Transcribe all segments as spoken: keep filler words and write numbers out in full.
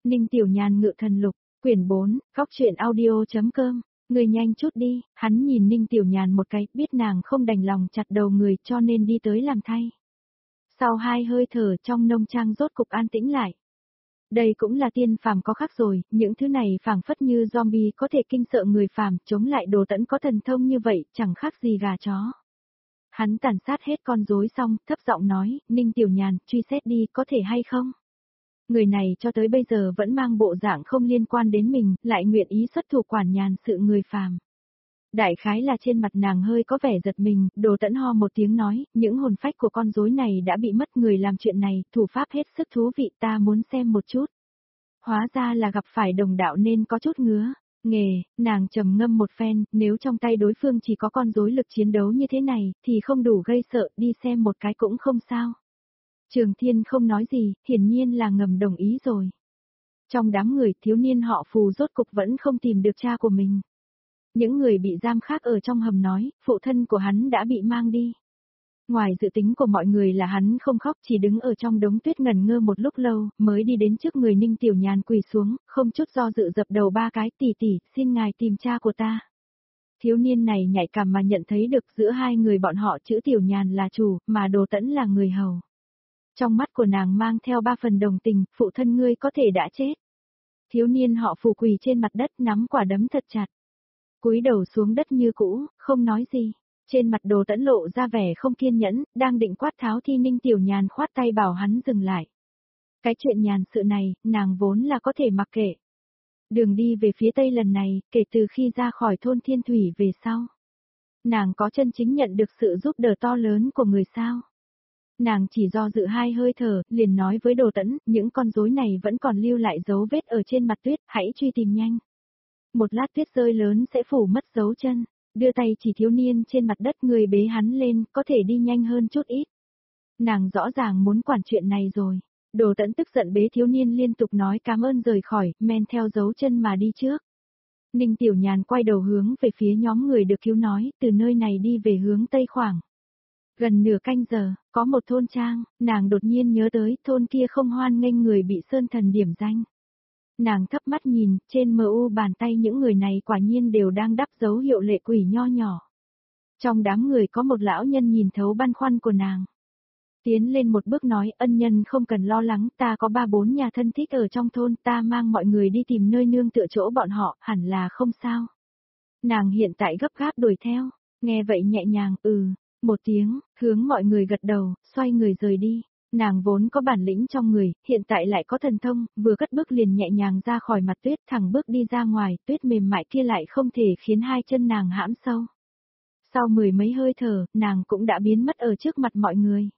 Ninh Tiểu Nhàn ngự thần lục, quyển bốn, góc truyện audio.com, người nhanh chút đi, hắn nhìn Ninh Tiểu Nhàn một cái, biết nàng không đành lòng chặt đầu người cho nên đi tới làm thay. Sau hai hơi thở trong nông trang rốt cục an tĩnh lại. Đây cũng là tiên phàm có khác rồi, những thứ này phảng phất như zombie có thể kinh sợ người phàm, chống lại Đồ Tẫn có thần thông như vậy, chẳng khác gì gà chó. Hắn tàn sát hết con rối xong, thấp giọng nói, Ninh Tiểu Nhàn, truy xét đi, có thể hay không? Người này cho tới bây giờ vẫn mang bộ dạng không liên quan đến mình, lại nguyện ý xuất thủ quản nhàn sự người phàm. Đại khái là trên mặt nàng hơi có vẻ giật mình, Đồ Tẫn ho một tiếng nói, những hồn phách của con rối này đã bị mất, người làm chuyện này, thủ pháp hết sức thú vị, ta muốn xem một chút. Hóa ra là gặp phải đồng đạo nên có chút ngứa. Nghề, nàng trầm ngâm một phen, nếu trong tay đối phương chỉ có con rối lực chiến đấu như thế này, thì không đủ gây sợ, đi xem một cái cũng không sao. Trường Thiên không nói gì, hiển nhiên là ngầm đồng ý rồi. Trong đám người, thiếu niên họ Phù rốt cục vẫn không tìm được cha của mình. Những người bị giam khác ở trong hầm nói, phụ thân của hắn đã bị mang đi. Ngoài dự tính của mọi người là hắn không khóc, chỉ đứng ở trong đống tuyết ngẩn ngơ một lúc lâu, mới đi đến trước người Ninh Tiểu Nhàn quỳ xuống, không chút do dự dập đầu ba cái, tỷ tỷ, xin ngài tìm cha của ta. Thiếu niên này nhạy cảm mà nhận thấy được giữa hai người bọn họ chữ Tiểu Nhàn là chủ, mà Đồ Tẫn là người hầu. Trong mắt của nàng mang theo ba phần đồng tình, phụ thân ngươi có thể đã chết. Thiếu niên họ Phù quỳ trên mặt đất nắm quả đấm thật chặt. Cúi đầu xuống đất như cũ, không nói gì. Trên mặt Đồ Tẫn lộ ra vẻ không kiên nhẫn, đang định quát tháo thì Ninh Tiểu Nhàn khoát tay bảo hắn dừng lại. Cái chuyện nhàn sự này, nàng vốn là có thể mặc kệ. Đường đi về phía tây lần này, kể từ khi ra khỏi thôn Thiên Thủy về sau. Nàng có chân chính nhận được sự giúp đỡ to lớn của người sao. Nàng chỉ do dự hai hơi thở, liền nói với Đồ Tẫn, những con rối này vẫn còn lưu lại dấu vết ở trên mặt tuyết, hãy truy tìm nhanh. Một lát tuyết rơi lớn sẽ phủ mất dấu chân, đưa tay chỉ thiếu niên trên mặt đất, người bế hắn lên, có thể đi nhanh hơn chút ít. Nàng rõ ràng muốn quản chuyện này rồi. Đồ Tẫn tức giận bế thiếu niên liên tục nói cảm ơn rời khỏi, men theo dấu chân mà đi trước. Ninh Tiểu Nhàn quay đầu hướng về phía nhóm người được cứu nói, từ nơi này đi về hướng tây khoảng. Gần nửa canh giờ, có một thôn trang, nàng đột nhiên nhớ tới thôn kia không hoan nghênh người bị sơn thần điểm danh. Nàng thấp mắt nhìn, trên mờ u bàn tay những người này quả nhiên đều đang đắp dấu hiệu lệ quỷ nho nhỏ. Trong đám người có một lão nhân nhìn thấu băn khoăn của nàng. Tiến lên một bước nói, ân nhân không cần lo lắng, ta có ba bốn nhà thân thích ở trong thôn, ta mang mọi người đi tìm nơi nương tựa chỗ bọn họ, hẳn là không sao. Nàng hiện tại gấp gáp đuổi theo, nghe vậy nhẹ nhàng, ừ. Một tiếng, hướng mọi người gật đầu, xoay người rời đi. Nàng vốn có bản lĩnh trong người, hiện tại lại có thần thông, vừa cất bước liền nhẹ nhàng ra khỏi mặt tuyết, thẳng bước đi ra ngoài, tuyết mềm mại kia lại không thể khiến hai chân nàng hãm sâu. Sau mười mấy hơi thở, nàng cũng đã biến mất ở trước mặt mọi người.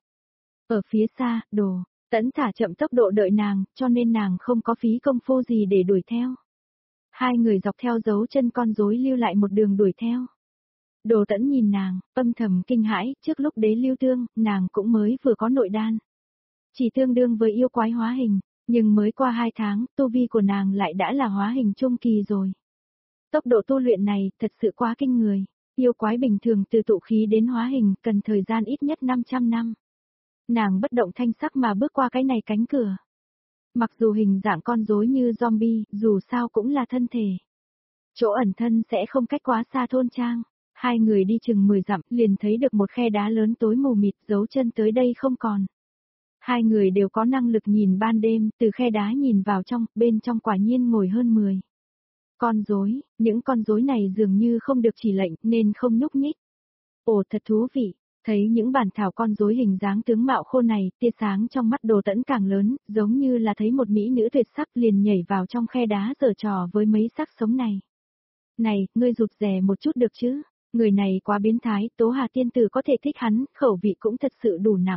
Ở phía xa, Đồ Tẫn thả chậm tốc độ đợi nàng, cho nên nàng không có phí công phu gì để đuổi theo. Hai người dọc theo dấu chân con rối lưu lại một đường đuổi theo. Đồ Tẫn nhìn nàng, âm thầm kinh hãi, trước lúc đế lưu tương, nàng cũng mới vừa có nội đan. Chỉ tương đương với yêu quái hóa hình, nhưng mới qua hai tháng, tu vi của nàng lại đã là hóa hình trung kỳ rồi. Tốc độ tu luyện này thật sự quá kinh người, yêu quái bình thường từ tụ khí đến hóa hình cần thời gian ít nhất năm trăm năm. Nàng bất động thanh sắc mà bước qua cái này cánh cửa. Mặc dù hình dạng con rối như zombie, dù sao cũng là thân thể. Chỗ ẩn thân sẽ không cách quá xa thôn trang. Hai người đi chừng mười dặm, liền thấy được một khe đá lớn tối mù mịt, dấu chân tới đây không còn. Hai người đều có năng lực nhìn ban đêm, từ khe đá nhìn vào trong, bên trong quả nhiên ngồi hơn mười. Con rối, những con rối này dường như không được chỉ lệnh, nên không nhúc nhích. Ồ, thật thú vị, thấy những bản thảo con rối hình dáng tướng mạo khô này, tia sáng trong mắt Đồ Tẫn càng lớn, giống như là thấy một mỹ nữ tuyệt sắc liền nhảy vào trong khe đá giở trò với mấy xác sống này. Này, ngươi rụt rè một chút được chứ? Người này quá biến thái, Tố Hà tiên tử có thể thích hắn, khẩu vị cũng thật sự đủ nặng.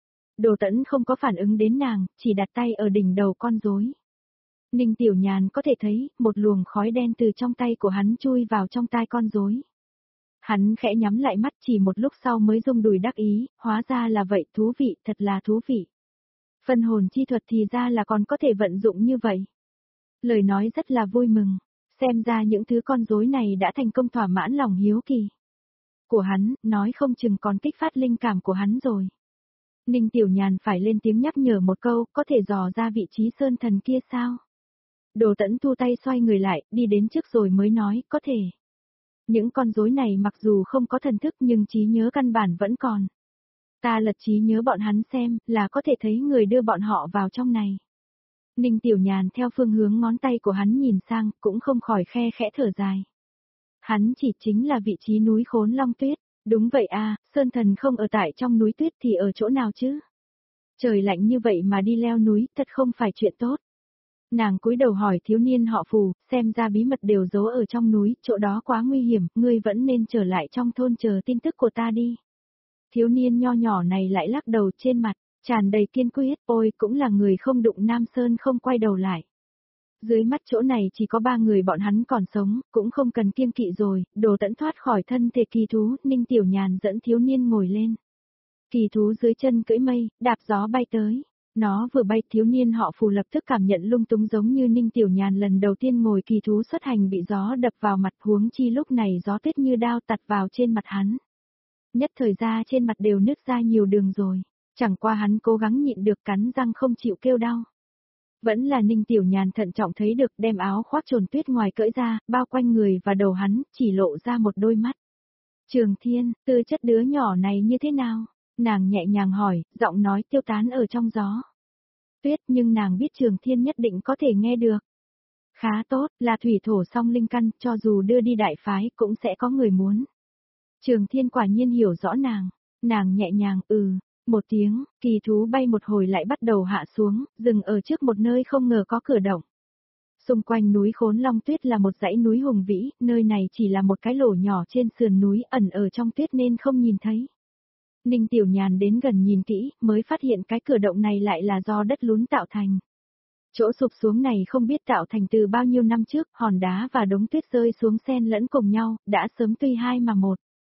Đồ Tẫn không có phản ứng đến nàng, chỉ đặt tay ở đỉnh đầu con rối. Ninh Tiểu Nhàn có thể thấy, một luồng khói đen từ trong tay của hắn chui vào trong tai con rối. Hắn khẽ nhắm lại mắt, chỉ một lúc sau mới rung đùi đắc ý, hóa ra là vậy, thú vị, thật là thú vị. Phân hồn chi thuật thì ra là còn có thể vận dụng như vậy. Lời nói rất là vui mừng. Xem ra những thứ con rối này đã thành công thỏa mãn lòng hiếu kỳ của hắn, nói không chừng còn kích phát linh cảm của hắn rồi. Ninh Tiểu Nhàn phải lên tiếng nhắc nhở một câu, có thể dò ra vị trí sơn thần kia sao? Đồ Tẫn thu tay xoay người lại, đi đến trước rồi mới nói, có thể. Những con rối này mặc dù không có thần thức nhưng trí nhớ căn bản vẫn còn. Ta lật trí nhớ bọn hắn xem, là có thể thấy người đưa bọn họ vào trong này. Ninh Tiểu Nhàn theo phương hướng ngón tay của hắn nhìn sang, cũng không khỏi khe khẽ thở dài. Hắn chỉ chính là vị trí núi Khốn Long Tuyết. Đúng vậy a, Sơn Thần không ở tại trong núi tuyết thì ở chỗ nào chứ? Trời lạnh như vậy mà đi leo núi, thật không phải chuyện tốt. Nàng cúi đầu hỏi thiếu niên họ Phù, xem ra bí mật đều giấu ở trong núi, chỗ đó quá nguy hiểm, ngươi vẫn nên trở lại trong thôn chờ tin tức của ta đi. Thiếu niên nho nhỏ này lại lắc đầu trên mặt, tràn đầy kiên quyết, ôi cũng là người không đụng Nam Sơn không quay đầu lại. Dưới mắt chỗ này chỉ có ba người bọn hắn còn sống, cũng không cần kiêng kỵ rồi, Đồ Tẫn thoát khỏi thân thể kỳ thú, Ninh Tiểu Nhàn dẫn thiếu niên ngồi lên. Kỳ thú dưới chân cưỡi mây, đạp gió bay tới. Nó vừa bay thiếu niên họ Phù lập tức cảm nhận lung túng giống như Ninh Tiểu Nhàn lần đầu tiên ngồi kỳ thú xuất hành bị gió đập vào mặt, huống chi lúc này gió tuyết như đao tạt vào trên mặt hắn. Nhất thời ra trên mặt đều nứt ra nhiều đường rồi, chẳng qua hắn cố gắng nhịn được cắn răng không chịu kêu đau. Vẫn là Ninh Tiểu Nhàn thận trọng thấy được đem áo khoác trồn tuyết ngoài cởi ra, bao quanh người và đầu hắn, chỉ lộ ra một đôi mắt. Trường Thiên, tư chất đứa nhỏ này như thế nào? Nàng nhẹ nhàng hỏi, giọng nói tiêu tán ở trong gió. Tuyết nhưng nàng biết Trường Thiên nhất định có thể nghe được. Khá tốt, là thủy thổ song linh căn, cho dù đưa đi đại phái cũng sẽ có người muốn. Trường Thiên quả nhiên hiểu rõ nàng, nàng nhẹ nhàng ừ, một tiếng, kỳ thú bay một hồi lại bắt đầu hạ xuống, dừng ở trước một nơi không ngờ có cửa động. Xung quanh núi Khốn Long Tuyết là một dãy núi hùng vĩ, nơi này chỉ là một cái lỗ nhỏ trên sườn núi ẩn ở trong tuyết nên không nhìn thấy. Ninh Tiểu Nhàn đến gần nhìn kỹ, mới phát hiện cái cửa động này lại là do đất lún tạo thành. Chỗ sụp xuống này không biết tạo thành từ bao nhiêu năm trước, hòn đá và đống tuyết rơi xuống xen lẫn cùng nhau, đã sớm tuy hai mà một.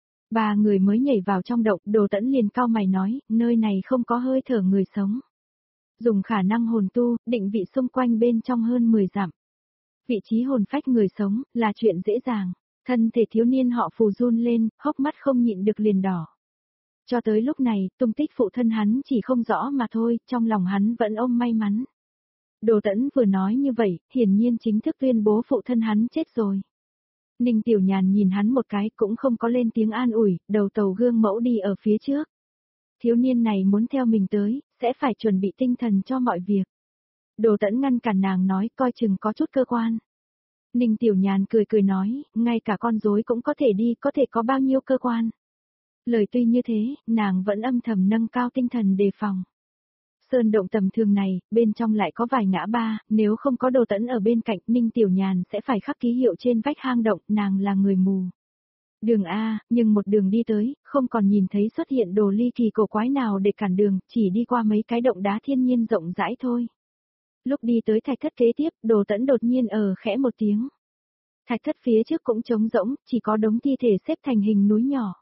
Ba người mới nhảy vào trong động, Đồ Tẫn liền cau mày nói, nơi này không có hơi thở người sống. Dùng khả năng hồn tu, định vị xung quanh bên trong hơn mười dặm. Vị trí hồn phách người sống, là chuyện dễ dàng. Thân thể thiếu niên họ Phù run lên, hốc mắt không nhịn được liền đỏ. Cho tới lúc này, tung tích phụ thân hắn chỉ không rõ mà thôi, trong lòng hắn vẫn ôm may mắn. Đồ Tẫn vừa nói như vậy, hiển nhiên chính thức tuyên bố phụ thân hắn chết rồi. Ninh Tiểu Nhàn nhìn hắn một cái cũng không có lên tiếng an ủi, đầu tàu gương mẫu đi ở phía trước. Thiếu niên này muốn theo mình tới, sẽ phải chuẩn bị tinh thần cho mọi việc. Đồ Tẫn ngăn cản nàng nói coi chừng có chút cơ quan. Ninh Tiểu Nhàn cười cười nói, ngay cả con rối cũng có thể đi, có thể có bao nhiêu cơ quan. Lời tuy như thế, nàng vẫn âm thầm nâng cao tinh thần đề phòng. Sơn động tầm thường này, bên trong lại có vài ngã ba, nếu không có Đồ Tẫn ở bên cạnh, Ninh Tiểu Nhàn sẽ phải khắc ký hiệu trên vách hang động, nàng là người mù. Đường A, nhưng một đường đi tới, không còn nhìn thấy xuất hiện đồ ly kỳ cổ quái nào để cản đường, chỉ đi qua mấy cái động đá thiên nhiên rộng rãi thôi. Lúc đi tới thạch thất kế tiếp, Đồ Tẫn đột nhiên ở khẽ một tiếng. Thạch thất phía trước cũng trống rỗng, chỉ có đống thi thể xếp thành hình núi nhỏ.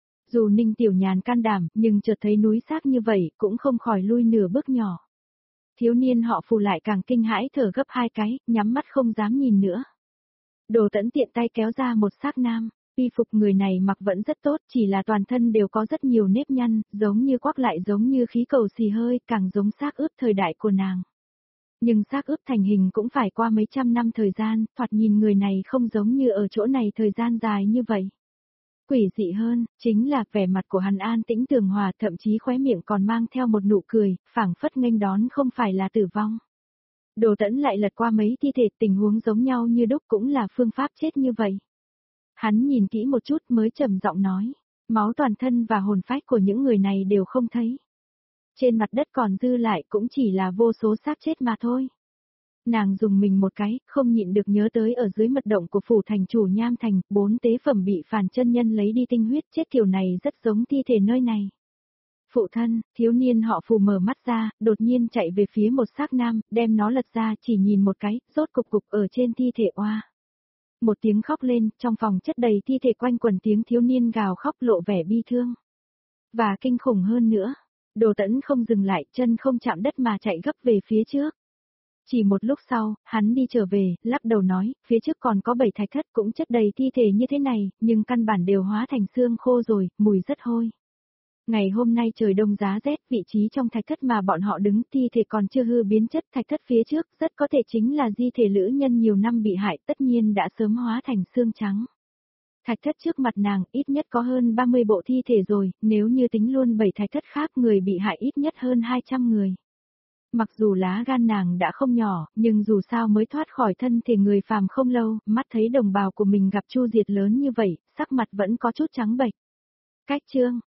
Dù Ninh Tiểu Nhàn can đảm, nhưng chợt thấy núi xác như vậy, cũng không khỏi lui nửa bước nhỏ. Thiếu niên họ Phù lại càng kinh hãi thở gấp hai cái, nhắm mắt không dám nhìn nữa. Đồ Tẫn tiện tay kéo ra một xác nam, y phục người này mặc vẫn rất tốt, chỉ là toàn thân đều có rất nhiều nếp nhăn, giống như quắc lại giống như khí cầu xì hơi, càng giống xác ướp thời đại của nàng. Nhưng xác ướp thành hình cũng phải qua mấy trăm năm thời gian, thoạt nhìn người này không giống như ở chỗ này thời gian dài như vậy. Quỷ dị hơn, chính là vẻ mặt của hắn an tĩnh tường hòa, thậm chí khóe miệng còn mang theo một nụ cười, phảng phất nghênh đón không phải là tử vong. Đồ Tẫn lại lật qua mấy thi thể, tình huống giống nhau như đúc, cũng là phương pháp chết như vậy. Hắn nhìn kỹ một chút mới trầm giọng nói, máu toàn thân và hồn phách của những người này đều không thấy. Trên mặt đất còn dư lại cũng chỉ là vô số xác chết mà thôi. Nàng dùng mình một cái, không nhịn được nhớ tới ở dưới mật động của phủ thành chủ Nham Thành, bốn tế phẩm bị phàn chân nhân lấy đi tinh huyết, chết kiểu này rất giống thi thể nơi này. Phụ thân, thiếu niên họ Phù mở mắt ra, đột nhiên chạy về phía một xác nam, đem nó lật ra, chỉ nhìn một cái, rốt cục cục ở trên thi thể oa. Một tiếng khóc lên, trong phòng chất đầy thi thể quanh quần tiếng thiếu niên gào khóc lộ vẻ bi thương. Và kinh khủng hơn nữa, Đồ Tẫn không dừng lại, chân không chạm đất mà chạy gấp về phía trước. Chỉ một lúc sau, hắn đi trở về, lắc đầu nói, phía trước còn có bảy thạch thất cũng chất đầy thi thể như thế này, nhưng căn bản đều hóa thành xương khô rồi, mùi rất hôi. Ngày hôm nay trời đông giá rét, vị trí trong thạch thất mà bọn họ đứng thi thể còn chưa hư biến chất, thạch thất phía trước rất có thể chính là di thể lữ nhân nhiều năm bị hại, tất nhiên đã sớm hóa thành xương trắng. Thạch thất trước mặt nàng ít nhất có hơn ba mươi bộ thi thể rồi, nếu như tính luôn bảy thạch thất khác người bị hại ít nhất hơn hai trăm người. Mặc dù lá gan nàng đã không nhỏ, nhưng dù sao mới thoát khỏi thân thể người phàm không lâu, mắt thấy đồng bào của mình gặp chu diệt lớn như vậy, sắc mặt vẫn có chút trắng bệch. Cách chương